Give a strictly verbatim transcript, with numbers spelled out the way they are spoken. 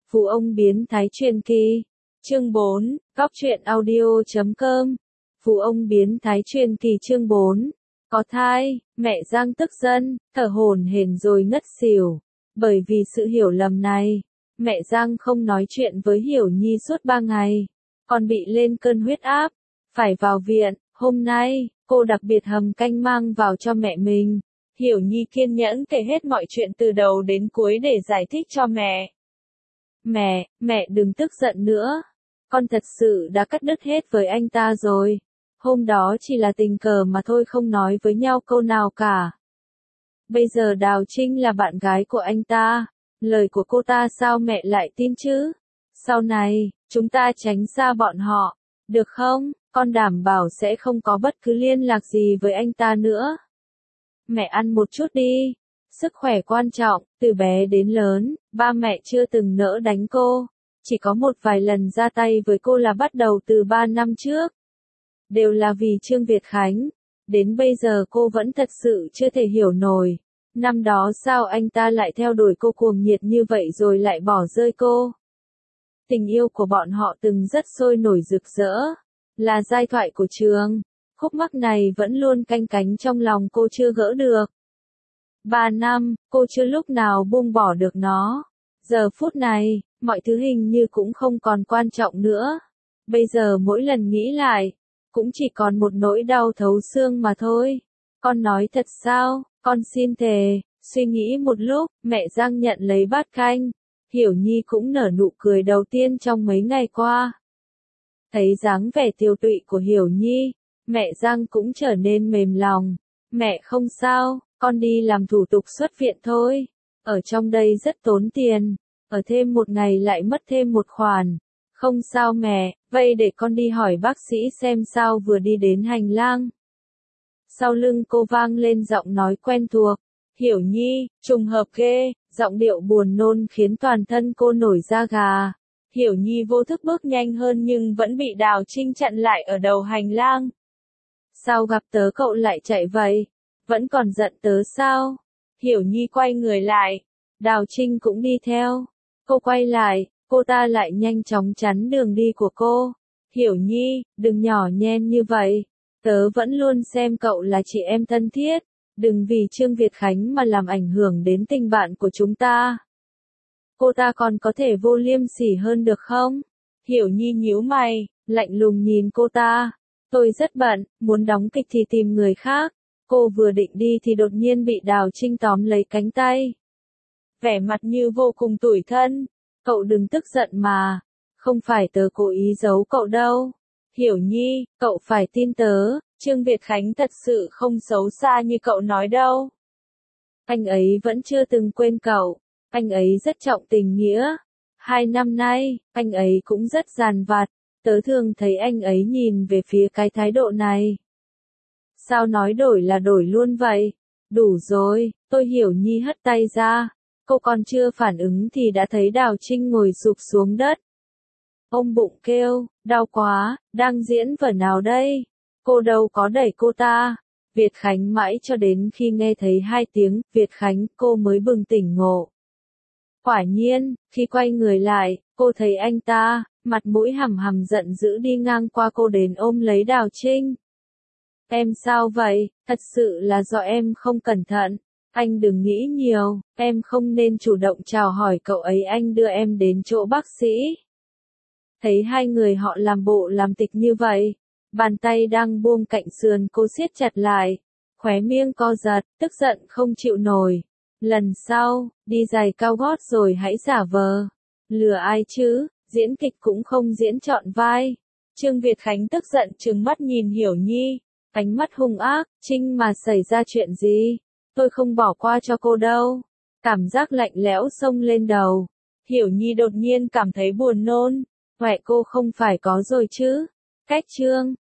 Phú ông biến thái truyền kỳ. Chương bốn, góc truyện audio chấm com. Phú ông biến thái truyền kỳ chương bốn. Có thai, mẹ Giang tức giận, thở hổn hển rồi ngất xỉu. Bởi vì sự hiểu lầm này, mẹ Giang không nói chuyện với Hiểu Nhi suốt ba ngày. Còn bị lên cơn huyết áp, phải vào viện. Hôm nay, cô đặc biệt hầm canh mang vào cho mẹ mình. Hiểu Nhi kiên nhẫn kể hết mọi chuyện từ đầu đến cuối để giải thích cho mẹ. Mẹ, mẹ đừng tức giận nữa. Con thật sự đã cắt đứt hết với anh ta rồi. Hôm đó chỉ là tình cờ mà thôi, không nói với nhau câu nào cả. Bây giờ Đào Trinh là bạn gái của anh ta. Lời của cô ta sao mẹ lại tin chứ? Sau này, chúng ta tránh xa bọn họ. Được không? Con đảm bảo sẽ không có bất cứ liên lạc gì với anh ta nữa. Mẹ ăn một chút đi. Sức khỏe quan trọng, từ bé đến lớn, ba mẹ chưa từng nỡ đánh cô. Chỉ có một vài lần ra tay với cô là bắt đầu từ ba năm trước. Đều là vì Trương Việt Khánh. Đến bây giờ cô vẫn thật sự chưa thể hiểu nổi. Năm đó sao anh ta lại theo đuổi cô cuồng nhiệt như vậy rồi lại bỏ rơi cô. Tình yêu của bọn họ từng rất sôi nổi rực rỡ. Là giai thoại của trường. Khúc mắc này vẫn luôn canh cánh trong lòng cô chưa gỡ được. Ba năm, cô chưa lúc nào buông bỏ được nó. Giờ phút này, mọi thứ hình như cũng không còn quan trọng nữa. Bây giờ mỗi lần nghĩ lại, cũng chỉ còn một nỗi đau thấu xương mà thôi. Con nói thật sao? Con xin thề. Suy nghĩ một lúc, mẹ Giang nhận lấy bát canh. Hiểu Nhi cũng nở nụ cười đầu tiên trong mấy ngày qua. Thấy dáng vẻ tiêu tụy của Hiểu Nhi, mẹ Giang cũng trở nên mềm lòng. Mẹ không sao, con đi làm thủ tục xuất viện thôi. Ở trong đây rất tốn tiền, ở thêm một ngày lại mất thêm một khoản. Không sao mẹ, vậy để con đi hỏi bác sĩ xem sao. Vừa đi đến hành lang, sau lưng cô vang lên giọng nói quen thuộc. Hiểu Nhi, trùng hợp ghê, giọng điệu buồn nôn khiến toàn thân cô nổi da gà. Hiểu Nhi vô thức bước nhanh hơn nhưng vẫn bị Đào Trinh chặn lại ở đầu hành lang. Sao gặp tớ cậu lại chạy vậy? Vẫn còn giận tớ sao? Hiểu Nhi quay người lại. Đào Trinh cũng đi theo. Cô quay lại, cô ta lại nhanh chóng chắn đường đi của cô. Hiểu Nhi, đừng nhỏ nhen như vậy. Tớ vẫn luôn xem cậu là chị em thân thiết. Đừng vì Trương Việt Khánh mà làm ảnh hưởng đến tình bạn của chúng ta. Cô ta còn có thể vô liêm sỉ hơn được không? Hiểu Nhi nhíu mày, lạnh lùng nhìn cô ta. Tôi rất bận, muốn đóng kịch thì tìm người khác. Cô vừa định đi thì đột nhiên bị Đào Trinh tóm lấy cánh tay. Vẻ mặt như vô cùng tủi thân. Cậu đừng tức giận mà. Không phải tớ cố ý giấu cậu đâu. Hiểu Nhi, cậu phải tin tớ. Trương Việt Khánh thật sự không xấu xa như cậu nói đâu. Anh ấy vẫn chưa từng quên cậu. Anh ấy rất trọng tình nghĩa. Hai năm nay, anh ấy cũng rất dằn vặt. Tớ thường thấy anh ấy nhìn về phía cái thái độ này. Sao nói đổi là đổi luôn vậy? Đủ rồi, tôi Hiểu Nhi hất tay ra. Cô còn chưa phản ứng thì đã thấy Đào Trinh ngồi sụp xuống đất. Ôm bụng kêu, đau quá, đang diễn vở nào đây? Cô đâu có đẩy cô ta. Việt Khánh mãi cho đến khi nghe thấy hai tiếng Việt Khánh cô mới bừng tỉnh ngộ. Quả nhiên, khi quay người lại, cô thấy anh ta, mặt mũi hầm hầm giận dữ đi ngang qua cô đến ôm lấy Đào Trinh. Em sao vậy? Thật sự là do em không cẩn thận. Anh đừng nghĩ nhiều, em không nên chủ động chào hỏi cậu ấy, anh đưa em đến chỗ bác sĩ. Thấy hai người họ làm bộ làm tịch như vậy, bàn tay đang buông cạnh sườn cô siết chặt lại, khóe miệng co giật, tức giận không chịu nổi. Lần sau, đi giày cao gót rồi hãy giả vờ. Lừa ai chứ, diễn kịch cũng không diễn trọn vai. Trương Việt Khánh tức giận trừng mắt nhìn Hiểu Nhi, ánh mắt hung ác. Trinh mà xảy ra chuyện gì? Tôi không bỏ qua cho cô đâu. Cảm giác lạnh lẽo xông lên đầu. Hiểu Nhi đột nhiên cảm thấy buồn nôn. Huệ cô không phải có rồi chứ? Cách Trương